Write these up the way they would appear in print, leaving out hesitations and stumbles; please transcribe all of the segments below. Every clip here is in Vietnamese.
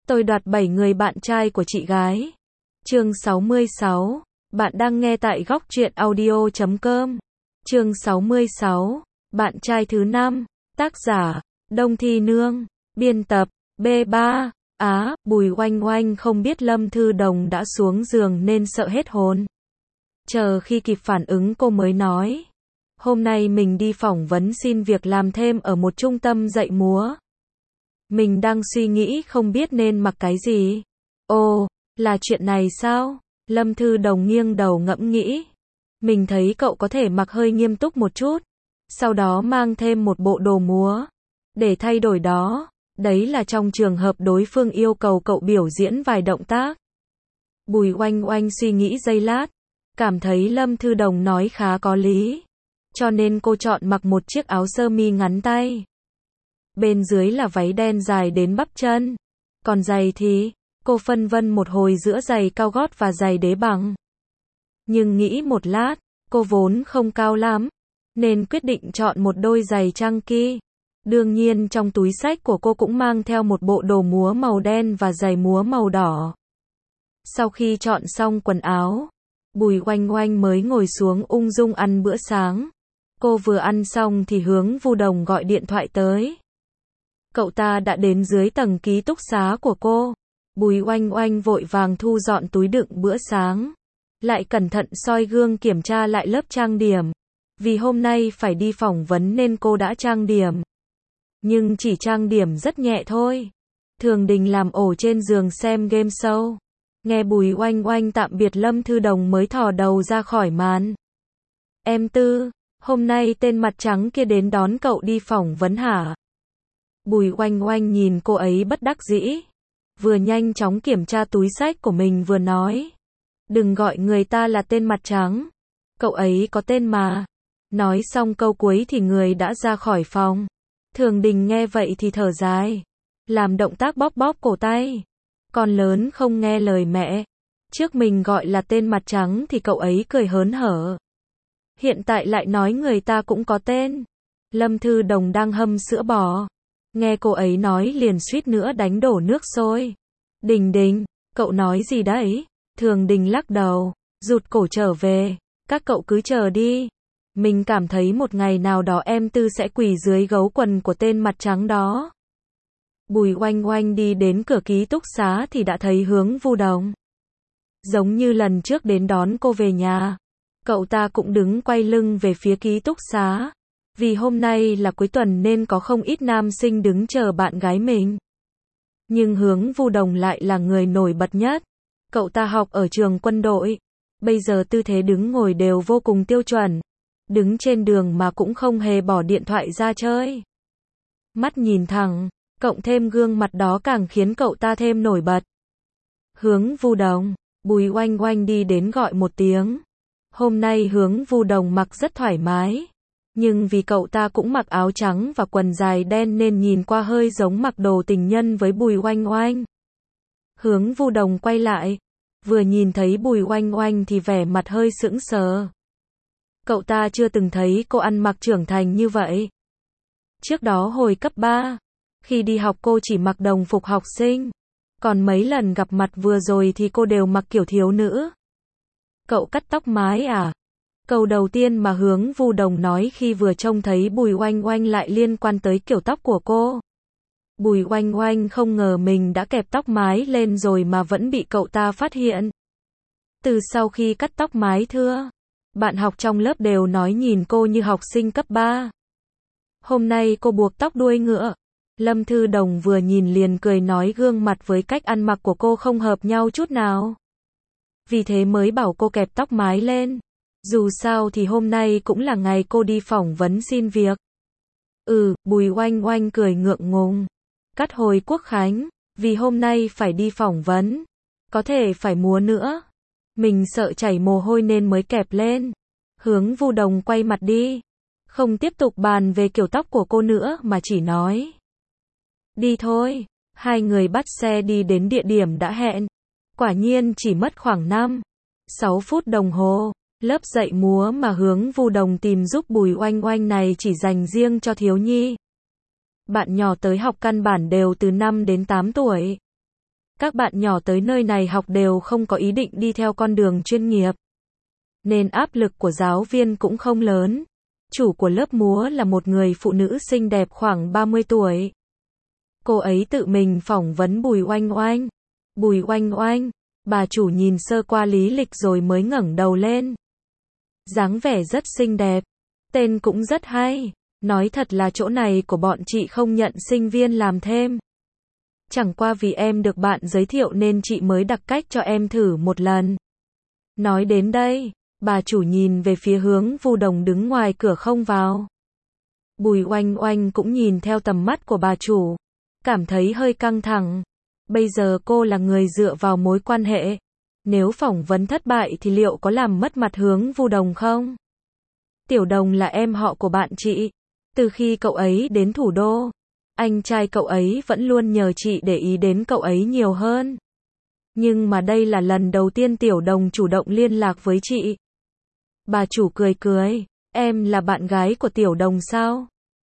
Tôi đoạt 7 người bạn trai của chị gái. Chương 66. Bạn đang nghe tại góc truyện audio.com. Chương 66. Bạn trai thứ 5. Tác giả: Đông Thi Nương. Biên tập: B3. Bùi Oanh Oanh không biết Lâm Thư Đồng đã xuống giường nên sợ hết hồn. Chờ khi kịp phản ứng cô mới nói. Hôm nay mình đi phỏng vấn xin việc làm thêm ở một trung tâm dạy múa. Mình đang suy nghĩ không biết nên mặc cái gì. Ồ, là chuyện này sao? Lâm Thư Đồng nghiêng đầu ngẫm nghĩ. Mình thấy cậu có thể mặc hơi nghiêm túc một chút. Sau đó mang thêm một bộ đồ múa. Để thay đổi đó. Đấy là trong trường hợp đối phương yêu cầu cậu biểu diễn vài động tác. Bùi Oanh Oanh suy nghĩ giây lát. Cảm thấy Lâm Thư Đồng nói khá có lý. Cho nên cô chọn mặc một chiếc áo sơ mi ngắn tay. Bên dưới là váy đen dài đến bắp chân. Còn giày thì, cô phân vân một hồi giữa giày cao gót và giày đế bằng. Nhưng nghĩ một lát, cô vốn không cao lắm, nên quyết định chọn một đôi giày chunky. Đương nhiên trong túi xách của cô cũng mang theo một bộ đồ múa màu đen và giày múa màu đỏ. Sau khi chọn xong quần áo, Bùi Oanh Oanh mới ngồi xuống ung dung ăn bữa sáng. Cô vừa ăn xong thì Hướng Vu Đồng gọi điện thoại tới. Cậu ta đã đến dưới tầng ký túc xá của cô. Bùi Oanh Oanh vội vàng thu dọn túi đựng bữa sáng. Lại cẩn thận soi gương kiểm tra lại lớp trang điểm. Vì hôm nay phải đi phỏng vấn nên cô đã trang điểm. Nhưng chỉ trang điểm rất nhẹ thôi. Thường Đình làm ổ trên giường xem game show. Nghe Bùi Oanh Oanh tạm biệt Lâm Thư Đồng mới thò đầu ra khỏi màn. Em Tư, hôm nay tên mặt trắng kia đến đón cậu đi phỏng vấn hả? Bùi Oanh Oanh nhìn cô ấy bất đắc dĩ. Vừa nhanh chóng kiểm tra túi xách của mình vừa nói. Đừng gọi người ta là tên mặt trắng. Cậu ấy có tên mà. Nói xong câu cuối thì người đã ra khỏi phòng. Thường Đình nghe vậy thì thở dài. Làm động tác bóp bóp cổ tay. Con lớn không nghe lời mẹ. Trước mình gọi là tên mặt trắng thì cậu ấy cười hớn hở. Hiện tại lại nói người ta cũng có tên. Lâm Thư Đồng đang hâm sữa bò. Nghe cô ấy nói liền suýt nữa đánh đổ nước sôi. Đình Đình, cậu nói gì đấy? Thường Đình lắc đầu, rụt cổ trở về. Các cậu cứ chờ đi. Mình cảm thấy một ngày nào đó em Tư sẽ quỳ dưới gấu quần của tên mặt trắng đó. Bùi Oanh Oanh đi đến cửa ký túc xá thì đã thấy Hướng Vu Đồng. Giống như lần trước đến đón cô về nhà. Cậu ta cũng đứng quay lưng về phía ký túc xá. Vì hôm nay là cuối tuần nên có không ít nam sinh đứng chờ bạn gái mình. Nhưng Hướng Vu Đồng lại là người nổi bật nhất. Cậu ta học ở trường quân đội. Bây giờ tư thế đứng ngồi đều vô cùng tiêu chuẩn. Đứng trên đường mà cũng không hề bỏ điện thoại ra chơi. Mắt nhìn thẳng, cộng thêm gương mặt đó càng khiến cậu ta thêm nổi bật. Hướng Vu Đồng, Bùi Oanh Oanh đi đến gọi một tiếng. Hôm nay Hướng Vu Đồng mặc rất thoải mái. Nhưng vì cậu ta cũng mặc áo trắng và quần dài đen nên nhìn qua hơi giống mặc đồ tình nhân với Bùi Oanh Oanh. Hướng Vu Đồng quay lại. Vừa nhìn thấy Bùi Oanh Oanh thì vẻ mặt hơi sững sờ. Cậu ta chưa từng thấy cô ăn mặc trưởng thành như vậy. Trước đó hồi cấp 3, khi đi học cô chỉ mặc đồng phục học sinh. Còn mấy lần gặp mặt vừa rồi thì cô đều mặc kiểu thiếu nữ. Cậu cắt tóc mái à? Câu đầu tiên mà Hướng Vu Đồng nói khi vừa trông thấy Bùi Oanh Oanh lại liên quan tới kiểu tóc của cô. Bùi Oanh Oanh không ngờ mình đã kẹp tóc mái lên rồi mà vẫn bị cậu ta phát hiện. Từ sau khi cắt tóc mái thưa, bạn học trong lớp đều nói nhìn cô như học sinh cấp 3. Hôm nay cô buộc tóc đuôi ngựa. Lâm Thư Đồng vừa nhìn liền cười nói gương mặt với cách ăn mặc của cô không hợp nhau chút nào. Vì thế mới bảo cô kẹp tóc mái lên. Dù sao thì hôm nay cũng là ngày cô đi phỏng vấn xin việc. Bùi Oanh Oanh cười ngượng ngùng. Cắt hồi Quốc khánh, vì hôm nay phải đi phỏng vấn. Có thể phải múa nữa. Mình sợ chảy mồ hôi nên mới kẹp lên. Hướng Vu Đồng quay mặt đi. Không tiếp tục bàn về kiểu tóc của cô nữa mà chỉ nói. Đi thôi. Hai người bắt xe đi đến địa điểm đã hẹn. Quả nhiên chỉ mất khoảng 5-6 phút đồng hồ. Lớp dạy múa mà Hướng Vu Đồng tìm giúp Bùi Oanh Oanh này chỉ dành riêng cho thiếu nhi. Bạn nhỏ tới học căn bản đều từ 5 đến 8 tuổi. Các bạn nhỏ tới nơi này học đều không có ý định đi theo con đường chuyên nghiệp, nên áp lực của giáo viên cũng không lớn. Chủ của lớp múa là một người phụ nữ xinh đẹp khoảng 30 tuổi. Cô ấy tự mình phỏng vấn Bùi Oanh Oanh. Bùi Oanh Oanh, bà chủ nhìn sơ qua lý lịch rồi mới ngẩng đầu lên. Dáng vẻ rất xinh đẹp, tên cũng rất hay. Nói thật là chỗ này của bọn chị không nhận sinh viên làm thêm. Chẳng qua vì em được bạn giới thiệu nên chị mới đặt cách cho em thử một lần. Nói đến đây, bà chủ nhìn về phía Hướng Vu Đồng đứng ngoài cửa không vào. Bùi Oanh Oanh cũng nhìn theo tầm mắt của bà chủ, cảm thấy hơi căng thẳng. Bây giờ cô là người dựa vào mối quan hệ. Nếu phỏng vấn thất bại thì liệu có làm mất mặt Hướng Vu Đồng không? Tiểu Đồng là em họ của bạn chị. Từ khi cậu ấy đến thủ đô, anh trai cậu ấy vẫn luôn nhờ chị để ý đến cậu ấy nhiều hơn. Nhưng mà đây là lần đầu tiên Tiểu Đồng chủ động liên lạc với chị. Bà chủ cười cười, em là bạn gái của Tiểu Đồng sao?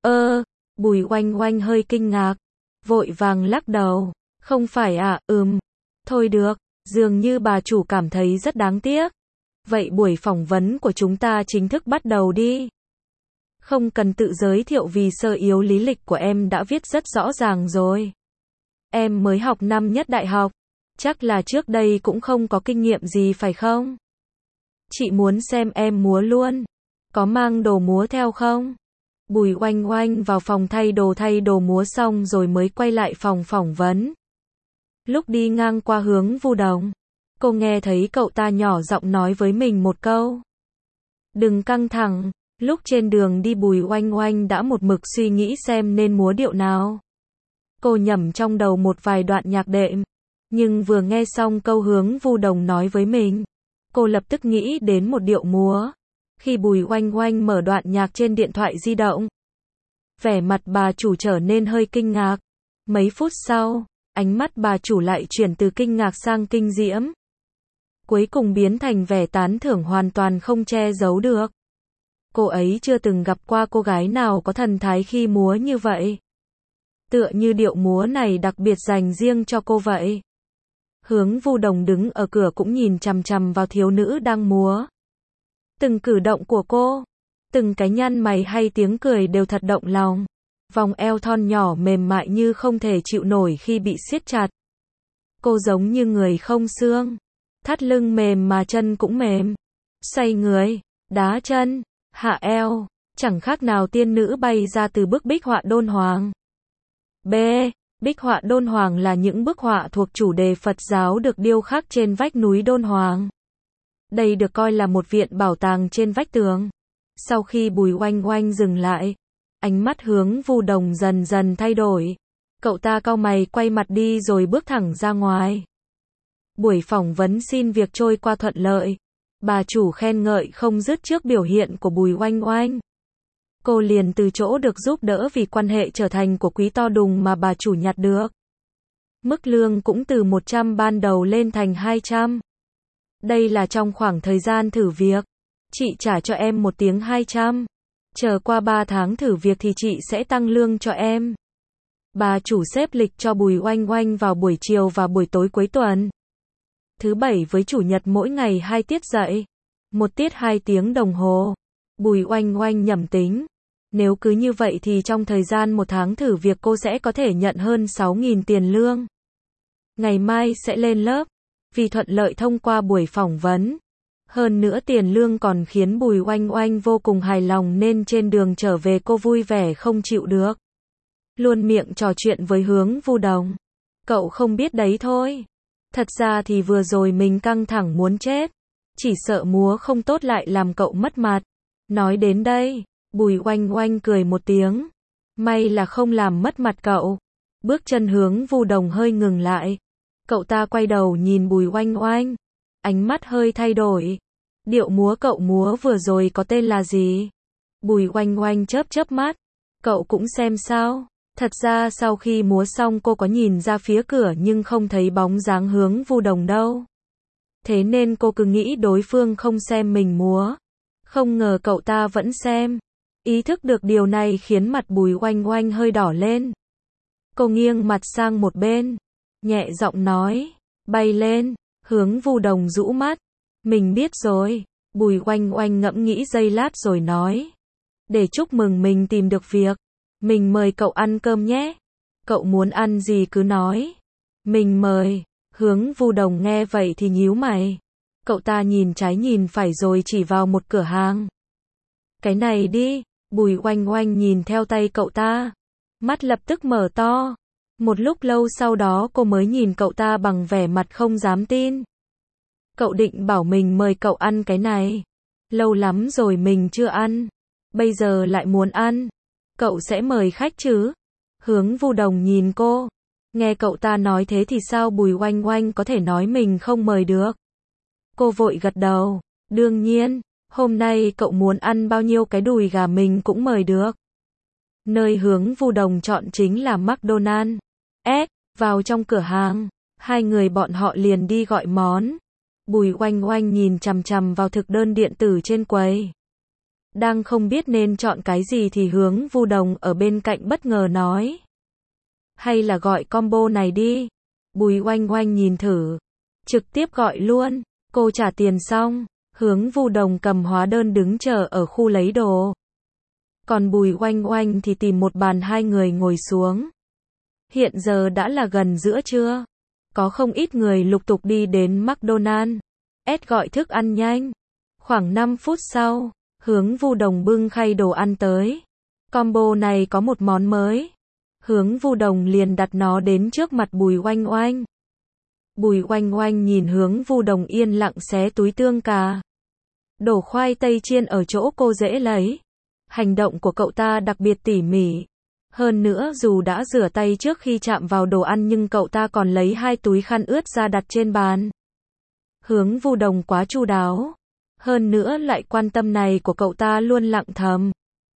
Bùi Oanh Oanh hơi kinh ngạc, vội vàng lắc đầu, không phải ạ, thôi được, dường như bà chủ cảm thấy rất đáng tiếc. Vậy buổi phỏng vấn của chúng ta chính thức bắt đầu đi. Không cần tự giới thiệu vì sơ yếu lý lịch của em đã viết rất rõ ràng rồi. Em mới học năm nhất đại học, chắc là trước đây cũng không có kinh nghiệm gì phải không? Chị muốn xem em múa luôn. Có mang đồ múa theo không? Bùi Oanh Oanh vào phòng thay đồ múa xong rồi mới quay lại phòng phỏng vấn. Lúc đi ngang qua Hướng Vu Đồng, cô nghe thấy cậu ta nhỏ giọng nói với mình một câu. Đừng căng thẳng. Lúc trên đường đi Bùi Oanh Oanh đã một mực suy nghĩ xem nên múa điệu nào. Cô nhẩm trong đầu một vài đoạn nhạc đệm, nhưng vừa nghe xong câu Hướng Vu Đồng nói với mình, cô lập tức nghĩ đến một điệu múa. Khi Bùi Oanh Oanh mở đoạn nhạc trên điện thoại di động, vẻ mặt bà chủ trở nên hơi kinh ngạc. Mấy phút sau, ánh mắt bà chủ lại chuyển từ kinh ngạc sang kinh diễm. Cuối cùng biến thành vẻ tán thưởng hoàn toàn không che giấu được. Cô ấy chưa từng gặp qua cô gái nào có thần thái khi múa như vậy. Tựa như điệu múa này đặc biệt dành riêng cho cô vậy. Hướng Vu Đồng đứng ở cửa cũng nhìn chằm chằm vào thiếu nữ đang múa. Từng cử động của cô, từng cái nhăn mày hay tiếng cười đều thật động lòng. Vòng eo thon nhỏ mềm mại như không thể chịu nổi khi bị siết chặt. Cô giống như người không xương. Thắt lưng mềm mà chân cũng mềm. Xoay người, đá chân, hạ eo, chẳng khác nào tiên nữ bay ra từ bức bích họa Đôn Hoàng. Bích họa Đôn Hoàng là những bức họa thuộc chủ đề Phật giáo được điêu khắc trên vách núi Đôn Hoàng. Đây được coi là một viện bảo tàng trên vách tường. Sau khi Bùi Oanh Oanh dừng lại, ánh mắt Hướng Vu Đồng dần dần thay đổi. Cậu ta cau mày quay mặt đi rồi bước thẳng ra ngoài. Buổi phỏng vấn xin việc trôi qua thuận lợi. Bà chủ khen ngợi không dứt trước biểu hiện của Bùi Oanh Oanh. Cô liền từ chỗ được giúp đỡ vì quan hệ trở thành của quý to đùng mà bà chủ nhặt được. Mức lương cũng từ 100 ban đầu lên thành 200. Đây là trong khoảng thời gian thử việc. Chị trả cho em một tiếng 200. Chờ qua 3 tháng thử việc thì chị sẽ tăng lương cho em. Bà chủ xếp lịch cho Bùi Oanh Oanh vào buổi chiều và buổi tối cuối tuần. Thứ Bảy với Chủ nhật mỗi ngày 2 tiết dạy. 1 tiết 2 tiếng đồng hồ. Bùi Oanh Oanh nhẩm tính. Nếu cứ như vậy thì trong thời gian 1 tháng thử việc cô sẽ có thể nhận hơn 6.000 tiền lương. Ngày mai sẽ lên lớp. Vì thuận lợi thông qua buổi phỏng vấn. Hơn nữa tiền lương còn khiến Bùi Oanh Oanh vô cùng hài lòng nên trên đường trở về cô vui vẻ không chịu được. Luôn miệng trò chuyện với Hướng Vu Đồng. Cậu không biết đấy thôi. Thật ra thì vừa rồi mình căng thẳng muốn chết. Chỉ sợ múa không tốt lại làm cậu mất mặt. Nói đến đây, Bùi Oanh Oanh cười một tiếng. May là không làm mất mặt cậu. Bước chân Hướng Vu Đồng hơi ngừng lại. Cậu ta quay đầu nhìn Bùi Oanh Oanh. Ánh mắt hơi thay đổi. Điệu múa cậu múa vừa rồi có tên là gì? Bùi Oanh Oanh chớp chớp mắt. Cậu cũng xem sao? Thật ra sau khi múa xong cô có nhìn ra phía cửa nhưng không thấy bóng dáng Hướng Vu Đồng đâu. Thế nên cô cứ nghĩ đối phương không xem mình múa. Không ngờ cậu ta vẫn xem. Ý thức được điều này khiến mặt Bùi Oanh Oanh hơi đỏ lên. Cô nghiêng mặt sang một bên. nhẹ giọng nói, bay lên, Hướng Vu Đồng rũ mắt, mình biết rồi, Bùi Oanh Oanh ngẫm nghĩ giây lát rồi nói, để chúc mừng mình tìm được việc, mình mời cậu ăn cơm nhé, cậu muốn ăn gì cứ nói, mình mời, Hướng Vu Đồng nghe vậy thì nhíu mày, cậu ta nhìn trái nhìn phải rồi chỉ vào một cửa hàng, cái này đi, Bùi Oanh Oanh nhìn theo tay cậu ta, mắt lập tức mở to. Một lúc lâu sau đó cô mới nhìn cậu ta bằng vẻ mặt không dám tin. Cậu định bảo mình mời cậu ăn cái này. Lâu lắm rồi mình chưa ăn. Bây giờ lại muốn ăn. Cậu sẽ mời khách chứ? Hướng Vu Đồng nhìn cô. Nghe cậu ta nói thế thì sao Bùi Oanh Oanh có thể nói mình không mời được? Cô vội gật đầu. Đương nhiên, hôm nay cậu muốn ăn bao nhiêu cái đùi gà mình cũng mời được. Nơi Hướng Vu Đồng chọn chính là McDonald's. Vào trong cửa hàng, hai người bọn họ liền đi gọi món. Bùi Oanh Oanh nhìn chằm chằm vào thực đơn điện tử trên quầy. Đang không biết nên chọn cái gì thì Hướng Vu Đồng ở bên cạnh bất ngờ nói. Hay là gọi combo này đi. Bùi Oanh Oanh nhìn thử. Trực tiếp gọi luôn. Cô trả tiền xong. Hướng Vu Đồng cầm hóa đơn đứng chờ ở khu lấy đồ. Còn Bùi Oanh Oanh thì tìm một bàn hai người ngồi xuống. Hiện giờ đã là gần giữa trưa. Có không ít người lục tục đi đến McDonald's. Gọi thức ăn nhanh. Khoảng 5 phút sau, Hướng Vu Đồng bưng khay đồ ăn tới. Combo này có một món mới. Hướng Vu Đồng liền đặt nó đến trước mặt Bùi Oanh Oanh. Bùi Oanh Oanh nhìn Hướng Vu Đồng yên lặng xé túi tương cà. Đổ khoai tây chiên ở chỗ cô dễ lấy. Hành động của cậu ta đặc biệt tỉ mỉ. Hơn nữa dù đã rửa tay trước khi chạm vào đồ ăn nhưng cậu ta còn lấy 2 túi khăn ướt ra đặt trên bàn. Hướng Vu Đồng quá chu đáo. Hơn nữa lại quan tâm này của cậu ta luôn lặng thầm.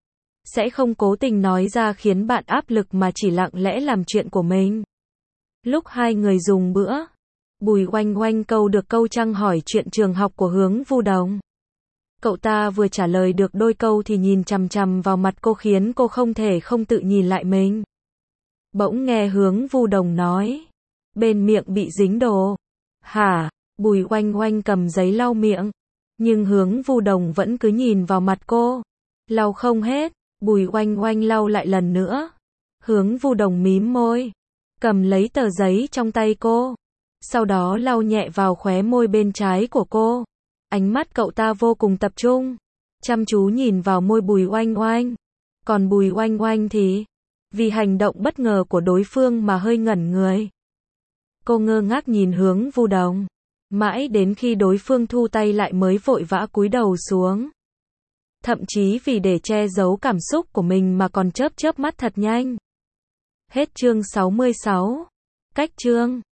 Sẽ không cố tình nói ra khiến bạn áp lực mà chỉ lặng lẽ làm chuyện của mình. Lúc hai người dùng bữa, Bùi Oanh Oanh câu được câu trăng hỏi chuyện trường học của Hướng Vu Đồng. Cậu ta vừa trả lời được đôi câu thì nhìn chằm chằm vào mặt cô khiến cô không thể không tự nhìn lại mình. Bỗng nghe Hướng Vu Đồng nói. Bên miệng bị dính đồ. Hả? Bùi Oanh Oanh cầm giấy lau miệng. Nhưng Hướng Vu Đồng vẫn cứ nhìn vào mặt cô. Lau không hết. Bùi Oanh Oanh lau lại lần nữa. Hướng Vu Đồng mím môi. Cầm lấy tờ giấy trong tay cô. Sau đó lau nhẹ vào khóe môi bên trái của cô. Ánh mắt cậu ta vô cùng tập trung, chăm chú nhìn vào môi Bùi Oanh Oanh. Còn Bùi Oanh Oanh thì, vì hành động bất ngờ của đối phương mà hơi ngẩn người. Cô ngơ ngác nhìn Hướng Vu Đồng, mãi đến khi đối phương thu tay lại mới vội vã cúi đầu xuống. Thậm chí vì để che giấu cảm xúc của mình mà còn chớp chớp mắt thật nhanh. Hết chương 66. Cách chương